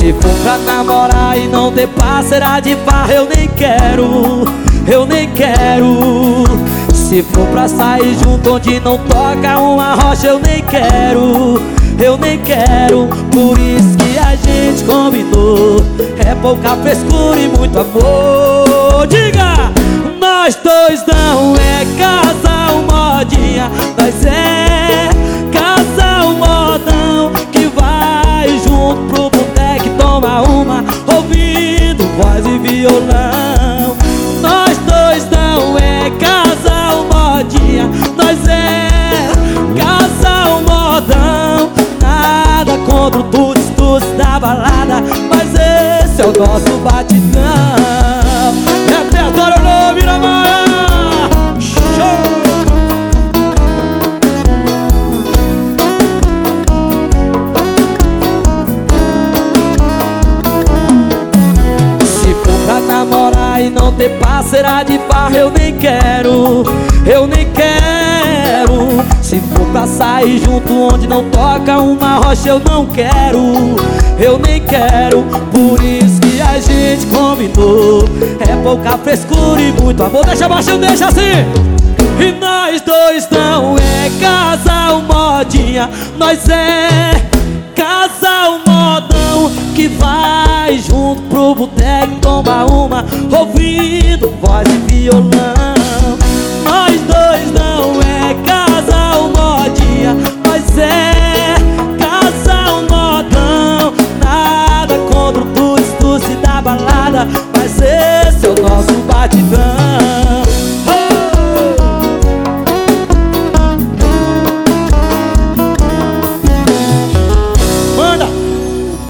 Se for pra namorar e não ter parceira de farra, eu nem quero, eu nem quero. Se for pra sair junto onde não toca uma rocha, eu nem quero, eu nem quero. Por isso que a gente combinou, é pouca frescura e muito amor. Diga! Nós dois não é casal modinha, nós é casal modão que vai junto pro boteco e toma uma, ouvindo voz e violão. Nós dois não é casal modinha, nós é casal modão. Nada contra o tuts-tuts da balada, mas esse é o nosso batidão. Repertório novo, Miramar! Show! Se for pra namorar e não ter parceira de farra, eu nem quero, eu nem quero. Se for pra sair junto onde não toca uma rocha, eu não quero, eu nem quero. Por isso que a gente combinou, é pouca frescura e muito amor. Deixa baixo, deixa assim. E nós dois não é casal modinha, nós é casal modão que vai junto pro boteco tomar uma, ouvindo voz e violão. Nós dois não é casal modinha, nós é casal modão. Nada contra o tuts-tuts da balada, mas esse é o nosso batidão.